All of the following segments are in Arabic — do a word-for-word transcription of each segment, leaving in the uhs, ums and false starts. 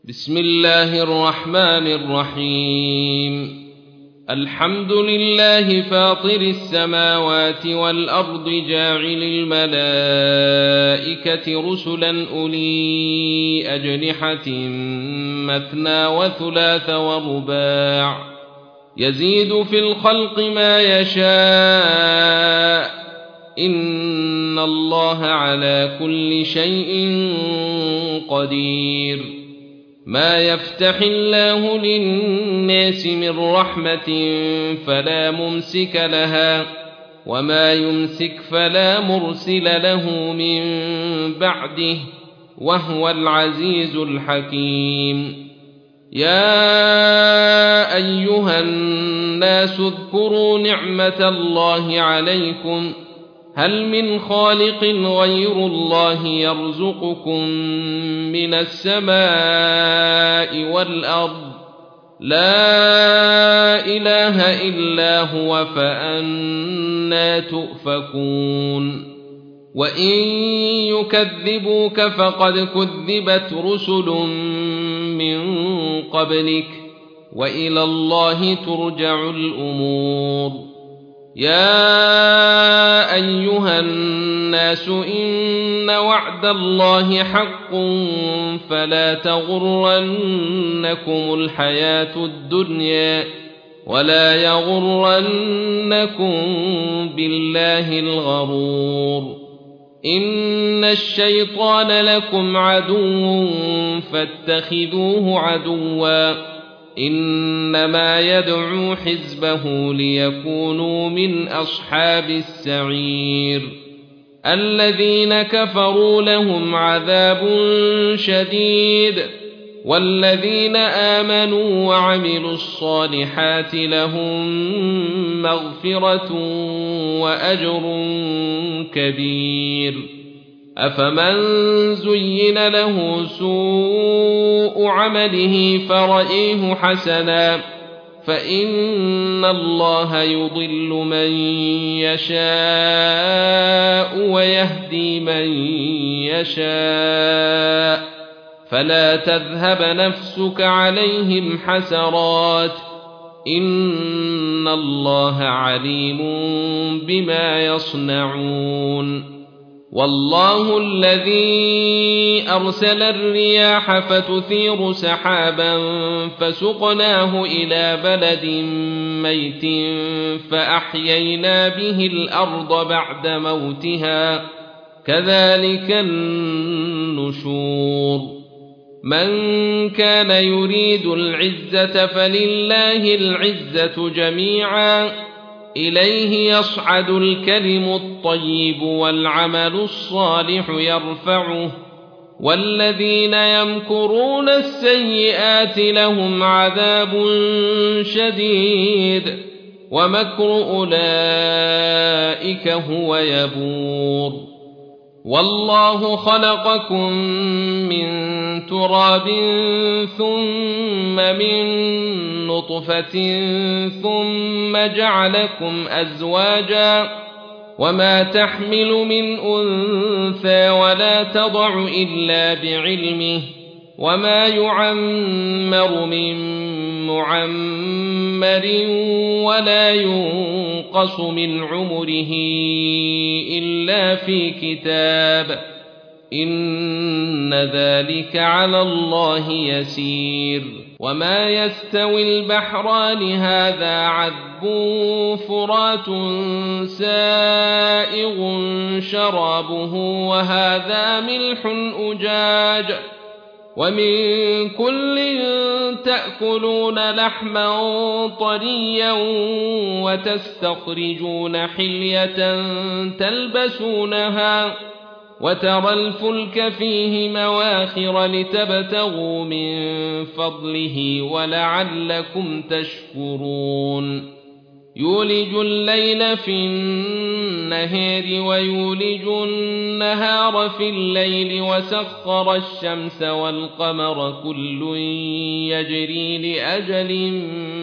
بسم الله الرحمن الرحيم. الحمد لله فاطر السماوات والأرض جاعل الملائكة رسلا أولي أجنحة مثنى وثلاث ورباع يزيد في الخلق ما يشاء إن الله على كل شيء قدير. ما يفتح الله للناس من رحمة فلا ممسك لها وما يمسك فلا مرسل له من بعده وهو العزيز الحكيم. يا أيها الناس اذكروا نعمة الله عليكم هل من خالق غير الله يرزقكم من السماء والأرض لا إله إلا هو فأنى تؤفكون. وإن يكذبوك فقد كذبت رسل من قبلك وإلى الله ترجع الأمور. يا أيها الناس إن وعد الله حق فلا تغرنكم الحياة الدنيا ولا يغرنكم بالله الغرور. إن الشيطان لكم عدو فاتخذوه عدوا إنما يدعو حزبه ليكونوا من أصحاب السعير. الذين كفروا لهم عذاب شديد والذين آمنوا وعملوا الصالحات لهم مغفرة وأجر كبير. أفمن زين له سوء عمله فرأيه حسنا فإن الله يضل من يشاء ويهدي من يشاء فلا تذهب نفسك عليهم حسرات إن الله عليم بما يصنعون. والله الذي أرسل الرياح فتثير سحابا فسقناه إلى بلد ميت فأحيينا به الأرض بعد موتها كذلك النشور. من كان يريد العزة فلله العزة جميعا إليه يصعد الكلم الطيب والعمل الصالح يرفعه والذين يمكرون السيئات لهم عذاب شديد ومكر أولئك هو يبور. والله خلقكم من تراب ثم من نطفة ثم جعلكم أزواجا وما تحمل من أنثى ولا تضع إلا بعلمه وما يعمر من معمر ولا ينقص من عمره إلا في كتاب إن ذلك على الله يسير. وما يستوي البحران هذا عذب فرات سائغ شرابه وهذا ملح أجاج ومن كل تأكلون لحما طريا وتستخرجون حلية تلبسونها وترى الفلك فيه مواخر لتبتغوا من فضله ولعلكم تشكرون. يولج الليل في النهار ويولج النهار في الليل وسخر الشمس والقمر كل يجري لأجل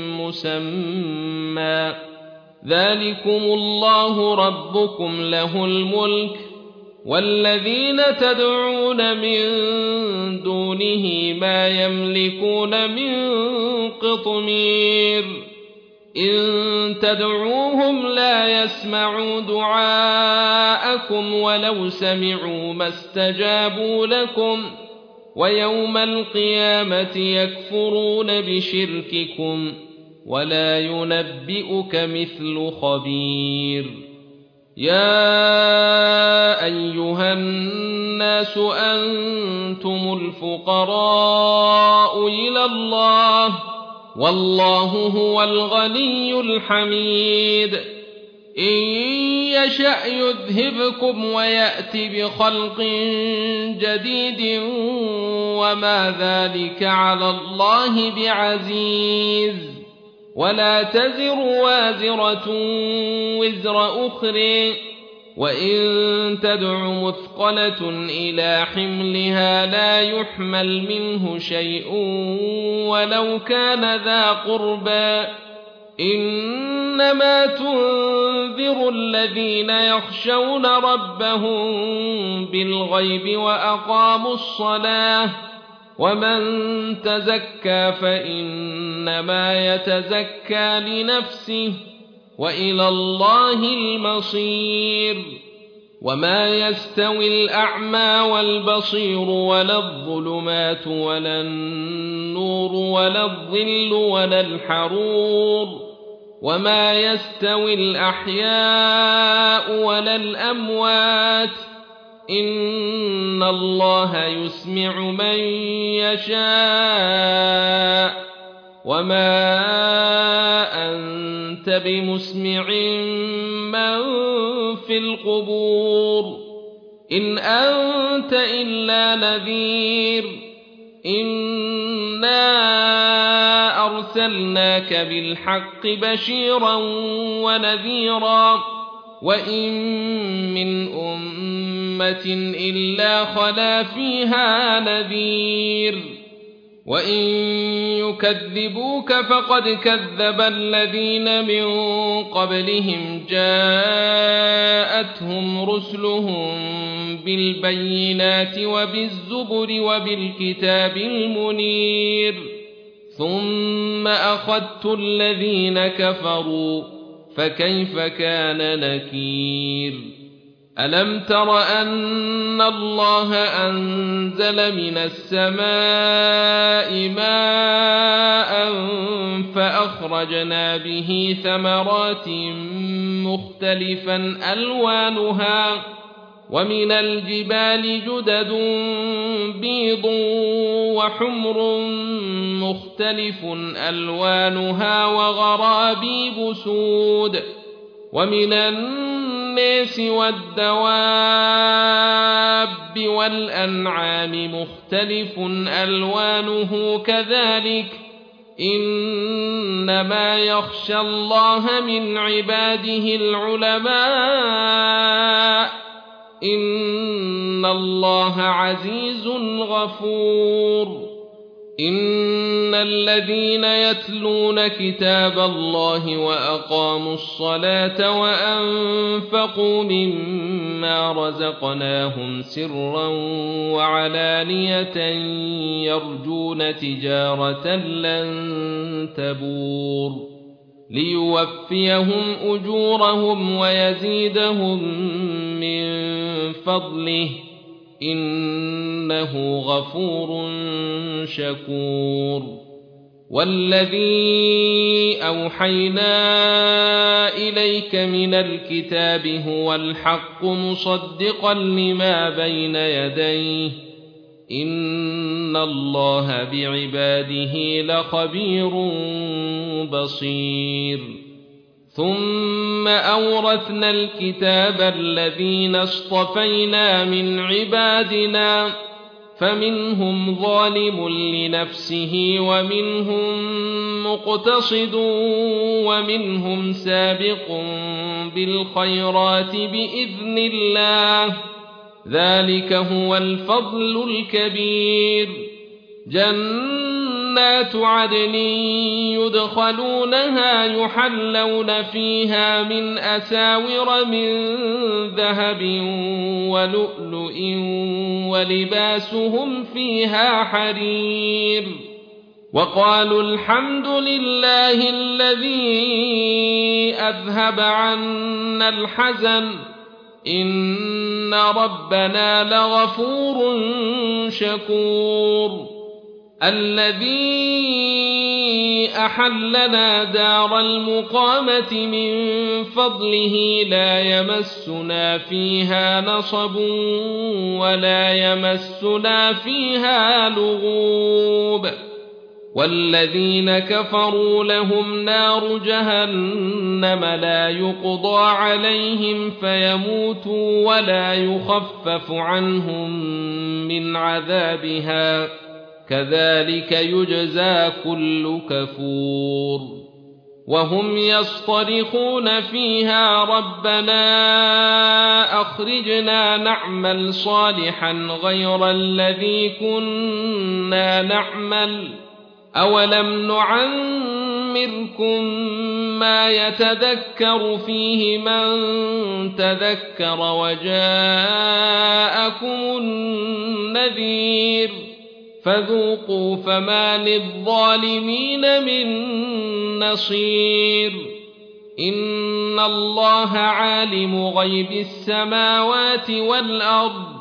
مسمى ذلكم الله ربكم له الملك والذين تدعون من دونه ما يملكون من قطمير إن تدعوهم لا يسمعوا دعاءكم ولو سمعوا ما استجابوا لكم ويوم القيامة يكفرون بشرككم ولا ينبئك مثل خبير يا أيها الناس أنتم الفقراء إلى الله والله هو الغني الحميد إن يشأ يذهبكم ويأت بخلق جديد وما ذلك على الله بعزيز ولا تزر وازرة وزر أخرى وإن تدع مثقلة إلى حملها لا يحمل منه شيء ولو كان ذا قربى إنما تنذر الذين يخشون ربهم بالغيب وأقاموا الصلاة ومن تزكى فإنما يتزكى لنفسه وإلى الله المصير وما يستوي الأعمى والبصير ولا الظلمات ولا النور ولا الظل ولا الحرور وما يستوي الأحياء ولا الأموات إن الله يسمع من يشاء وما أنت بمسمع من في القبور إن أنت إلا نذير إنا أرسلناك بالحق بشيرا ونذيرا وإن من أمة إلا خلا فيها نذير وإن يكذبوك فقد كذب الذين من قبلهم جاءتهم رسلهم بالبينات وبالزبر وبالكتاب المنير ثم أخذت الذين كفروا فكيف كان نكير ألم تر أن الله أنزل من السماء ماء فأخرجنا به ثمرات مختلفا ألوانها ومن الجبال جدد بيض وحمر مختلف ألوانها وغرابيب سود ومن الناس والدواب والأنعام مختلف ألوانه كذلك إنما يخشى الله من عباده العلماء إن الله عزيز غفور إن الذين يتلون كتاب الله وأقاموا الصلاة وأنفقوا مما رزقناهم سرا وعلانية يرجون تجارة لن تبور ليوفيهم أجورهم ويزيدهم من فضله إنه غفور شكور والذي أوحينا إليك من الكتاب هو الحق مصدقا لما بين يديه إن الله بعباده لخبير بصير ثم أورثنا الكتاب الذين اصطفينا من عبادنا فمنهم ظالم لنفسه ومنهم مقتصد ومنهم سابق بالخيرات بإذن الله ذلك هو الفضل الكبير جنات جنات عدن يدخلونها يحلون فيها من أساور من ذهب ولؤلؤ ولباسهم فيها حرير وقالوا الحمد لله الذي أذهب عنا الحزن إن ربنا لغفور شكور الذي أحلنا دار المقامة من فضله لا يمسنا فيها نصب ولا يمسنا فيها لغوب والذين كفروا لهم نار جهنم لا يقضى عليهم فيموتوا ولا يخفف عنهم من عذابها كذلك يجزى كل كفور وهم يصطرخون فيها ربنا أخرجنا نعمل صالحا غير الذي كنا نعمل أولم نعمركم ما يتذكر فيه من تذكر وجاءكم النذير فذوقوا فما للظالمين من نصير إن الله عالم غيب السماوات والأرض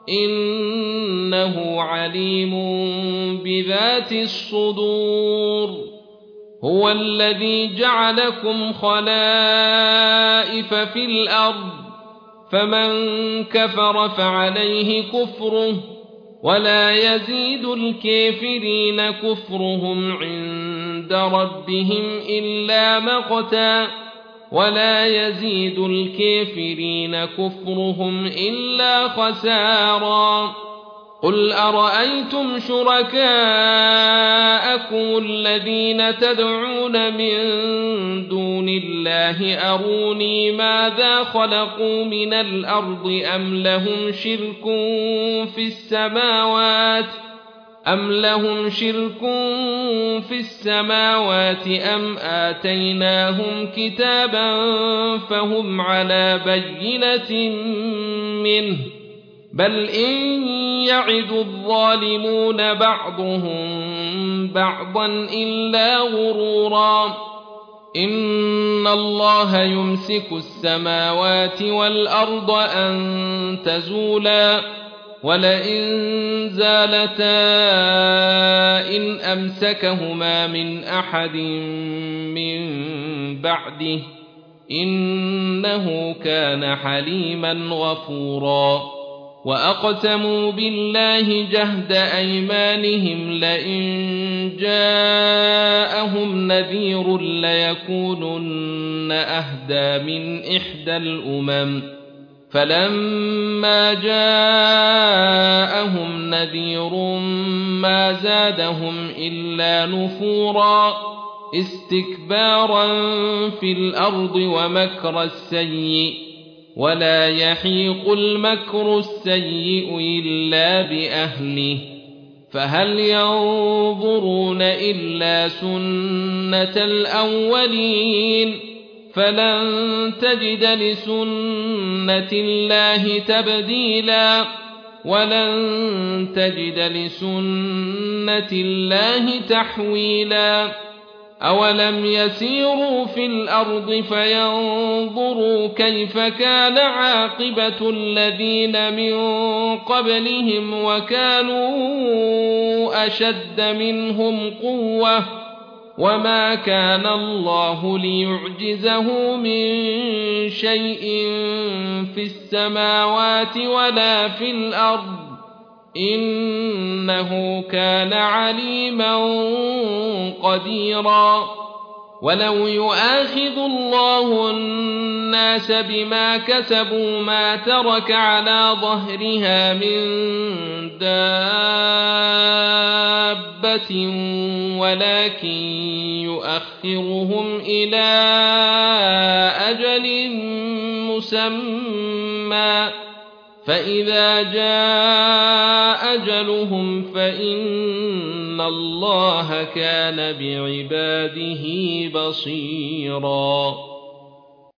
إنه عليم بذات الصدور هو الذي جعلكم خلائف في الأرض فمن كفر فعليه كفره ولا يزيد الكافرين كفرهم عند ربهم إلا مقتا ولا يزيد الكافرين كفرهم إلا خسارا قل أرأيتم شركاءكم الذين تدعون من دون الله أروني ماذا خلقوا من الأرض أم لهم شرك في السماوات أم لهم شرك في السماوات أم آتيناهم كتابا فهم على بينة منه بل إن يعد الظالمون بعضهم بعضا إلا غرورا إن الله يمسك السماوات والأرض أن تزولا ولئن زالتا إن أمسكهما من أحد من بعده إنه كان حليما غفورا وأقسموا بالله جهد أيمانهم لئن جاءهم نذير ليكونن أهدى من إحدى الأمم فلما جاءهم نذير ما زادهم إلا نفورا استكبارا في الأرض ومكر السيء ولا يحيق المكر السيء إلا بأهله فهل ينظرون إلا سنة الأولين فلن تجد لسنة الله تبديلا ولن تجد لسنة الله تحويلا أولم يسيروا في الأرض فينظروا كيف كان عاقبة الذين من قبلهم وكانوا أشد منهم قوة وما كان الله ليعجزه من شيء في السماوات ولا في الأرض إنه كان عليما قديرا ولو يؤاخذ الله الناس بما كسبوا ما ترك على ظهرها من دابة ولكن يؤخرهم إلى أجل مسمى فإذا جاء أجلهم فإن إن الله كان بعباده بصيرا